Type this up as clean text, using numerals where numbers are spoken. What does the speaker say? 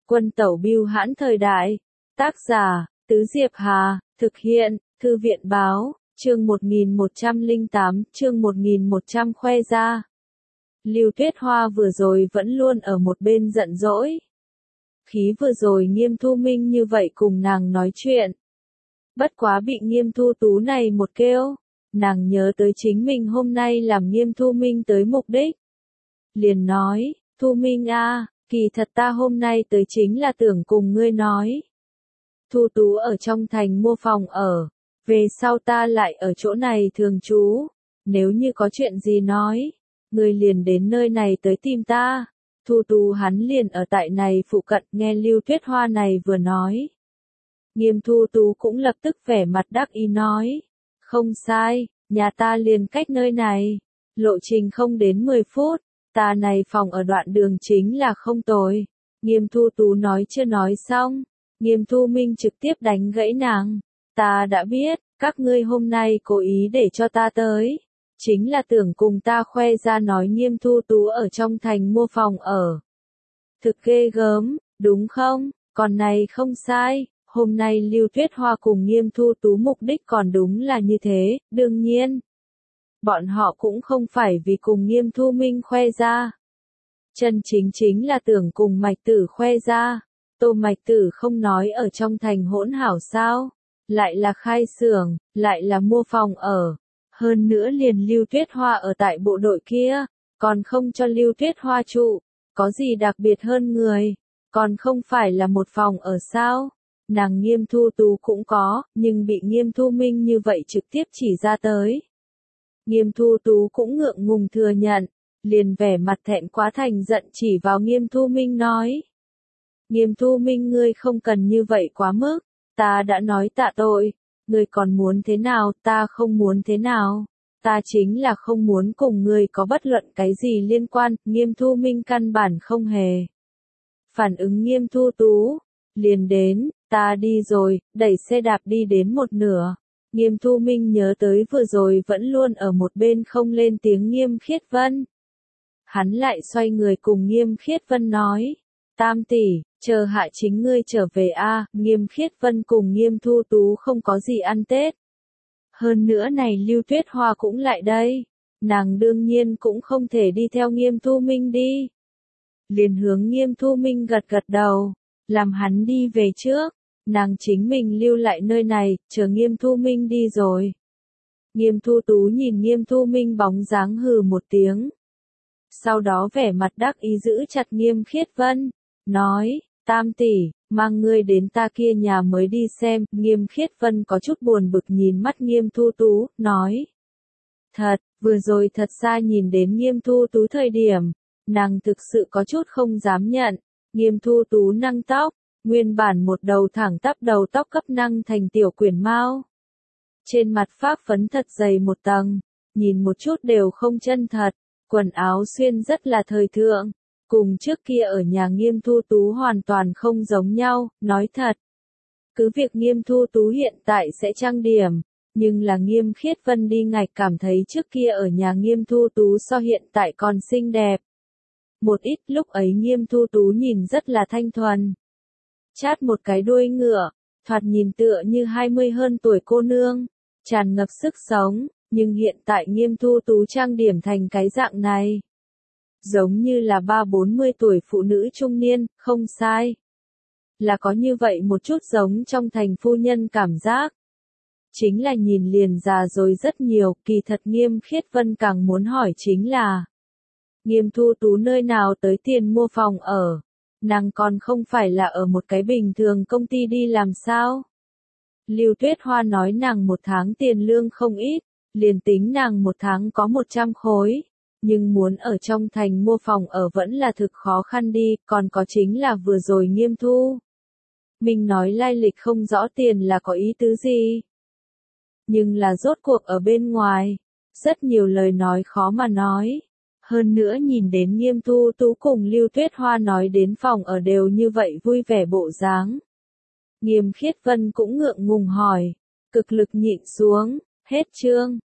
Quân tẩu bưu hãn thời đại. Tác giả, Tứ Diệp Hà, thực hiện, Thư viện báo, chương 1108, chương 1100 khoe ra. Lưu Tuyết Hoa vừa rồi vẫn luôn ở một bên giận dỗi. Khí vừa rồi Nghiêm Thu Minh như vậy cùng nàng nói chuyện. Bất quá bị Nghiêm Thu Tú này một kêu, nàng nhớ tới chính mình hôm nay làm Nghiêm Thu Minh tới mục đích. Liền nói, Thu Minh a, kỳ thật ta hôm nay tới chính là tưởng cùng ngươi nói. Thu Tú ở trong thành mua phòng ở, về sau ta lại ở chỗ này thường trú, nếu như có chuyện gì nói, ngươi liền đến nơi này tới tìm ta. Thu Tú hắn liền ở tại này phụ cận, nghe Lưu Tuyết Hoa này vừa nói. Nghiêm Thu Tú cũng lập tức vẻ mặt đắc ý nói, không sai, nhà ta liền cách nơi này, lộ trình không đến 10 phút, ta này phòng ở đoạn đường chính là không tồi. Nghiêm Thu Tú nói chưa nói xong, Nghiêm Thu Minh trực tiếp đánh gãy nàng, ta đã biết, các ngươi hôm nay cố ý để cho ta tới, chính là tưởng cùng ta khoe ra nói Nghiêm Thu Tú ở trong thành mua phòng ở. Thực ghê gớm, đúng không? Còn này không sai, hôm nay Lưu Tuyết Hoa cùng Nghiêm Thu Tú mục đích còn đúng là như thế, đương nhiên. Bọn họ cũng không phải vì cùng Nghiêm Thu Minh khoe ra. Chân chính là tưởng cùng Mạch Tử khoe ra. Tô Mạch Tử không nói ở trong thành hỗn hảo sao, lại là khai xưởng, lại là mua phòng ở. Hơn nữa liền Lưu Tuyết Hoa ở tại bộ đội kia, còn không cho Lưu Tuyết Hoa trụ, có gì đặc biệt hơn người, còn không phải là một phòng ở sao. Nàng Nghiêm Thu Tú cũng có, nhưng bị Nghiêm Thu Minh như vậy trực tiếp chỉ ra tới. Nghiêm Thu Tú cũng ngượng ngùng thừa nhận, liền vẻ mặt thẹn quá thành giận chỉ vào Nghiêm Thu Minh nói. Nghiêm Thu Minh ngươi không cần như vậy quá mức, ta đã nói tạ tội, ngươi còn muốn thế nào, ta không muốn thế nào, ta chính là không muốn cùng ngươi có bất luận cái gì liên quan. Nghiêm Thu Minh căn bản không hề phản ứng Nghiêm Thu Tú, liền đến, ta đi rồi, đẩy xe đạp đi đến một nửa. Nghiêm Thu Minh nhớ tới vừa rồi vẫn luôn ở một bên không lên tiếng Nghiêm Khiết Vân. Hắn lại xoay người cùng Nghiêm Khiết Vân nói, Tam tỷ, chờ hạ chính ngươi trở về a. Nghiêm Khiết Vân cùng Nghiêm Thu Tú không có gì ăn Tết. Hơn nữa này Lưu Tuyết Hoa cũng lại đây, nàng đương nhiên cũng không thể đi theo Nghiêm Thu Minh đi. Liền hướng Nghiêm Thu Minh gật gật đầu, làm hắn đi về trước, nàng chính mình lưu lại nơi này, chờ Nghiêm Thu Minh đi rồi. Nghiêm Thu Tú nhìn Nghiêm Thu Minh bóng dáng hừ một tiếng. Sau đó vẻ mặt đắc ý giữ chặt Nghiêm Khiết Vân, nói, Tam tỷ, mang ngươi đến ta kia nhà mới đi xem. Nghiêm Khiết Vân có chút buồn bực nhìn mắt Nghiêm Thu Tú, nói. Thật, vừa rồi thật ra nhìn đến Nghiêm Thu Tú thời điểm, nàng thực sự có chút không dám nhận. Nghiêm Thu Tú nâng tóc, nguyên bản một đầu thẳng tắp đầu tóc cấp năng thành tiểu quyển mao. Trên mặt phác phấn thật dày một tầng, nhìn một chút đều không chân thật, quần áo xuyên rất là thời thượng, cùng trước kia ở nhà Nghiêm Thu Tú hoàn toàn không giống nhau. Nói thật, cứ việc Nghiêm Thu Tú hiện tại sẽ trang điểm, nhưng là Nghiêm Khiết Vân đi ngạch cảm thấy trước kia ở nhà Nghiêm Thu Tú so hiện tại còn xinh đẹp. Một ít lúc ấy Nghiêm Thu Tú nhìn rất là thanh thuần. Chát một cái đuôi ngựa, thoạt nhìn tựa như 20 hơn tuổi cô nương, tràn ngập sức sống, nhưng hiện tại Nghiêm Thu Tú trang điểm thành cái dạng này. Giống như là 30-40 tuổi phụ nữ trung niên, không sai. Là có như vậy một chút giống trong thành phu nhân cảm giác. Chính là nhìn liền già rồi rất nhiều, kỳ thật Nghiêm Khiết Vân càng muốn hỏi chính là Nghiêm Thu Tú nơi nào tới tiền mua phòng ở, nàng còn không phải là ở một cái bình thường công ty đi làm sao. Lưu Tuyết Hoa nói nàng một tháng tiền lương không ít, liền tính nàng một tháng có 100 khối, nhưng muốn ở trong thành mua phòng ở vẫn là thực khó khăn đi. Còn có chính là vừa rồi Nghiêm Thu Minh nói lai lịch không rõ tiền là có ý tứ gì. Nhưng là rốt cuộc ở bên ngoài, rất nhiều lời nói khó mà nói. Hơn nữa nhìn đến Nghiêm Thu Tú cùng Lưu Tuyết Hoa nói đến phòng ở đều như vậy vui vẻ bộ dáng. Nghiêm Khiết Vân cũng ngượng ngùng hỏi, cực lực nhịn xuống, hết chương.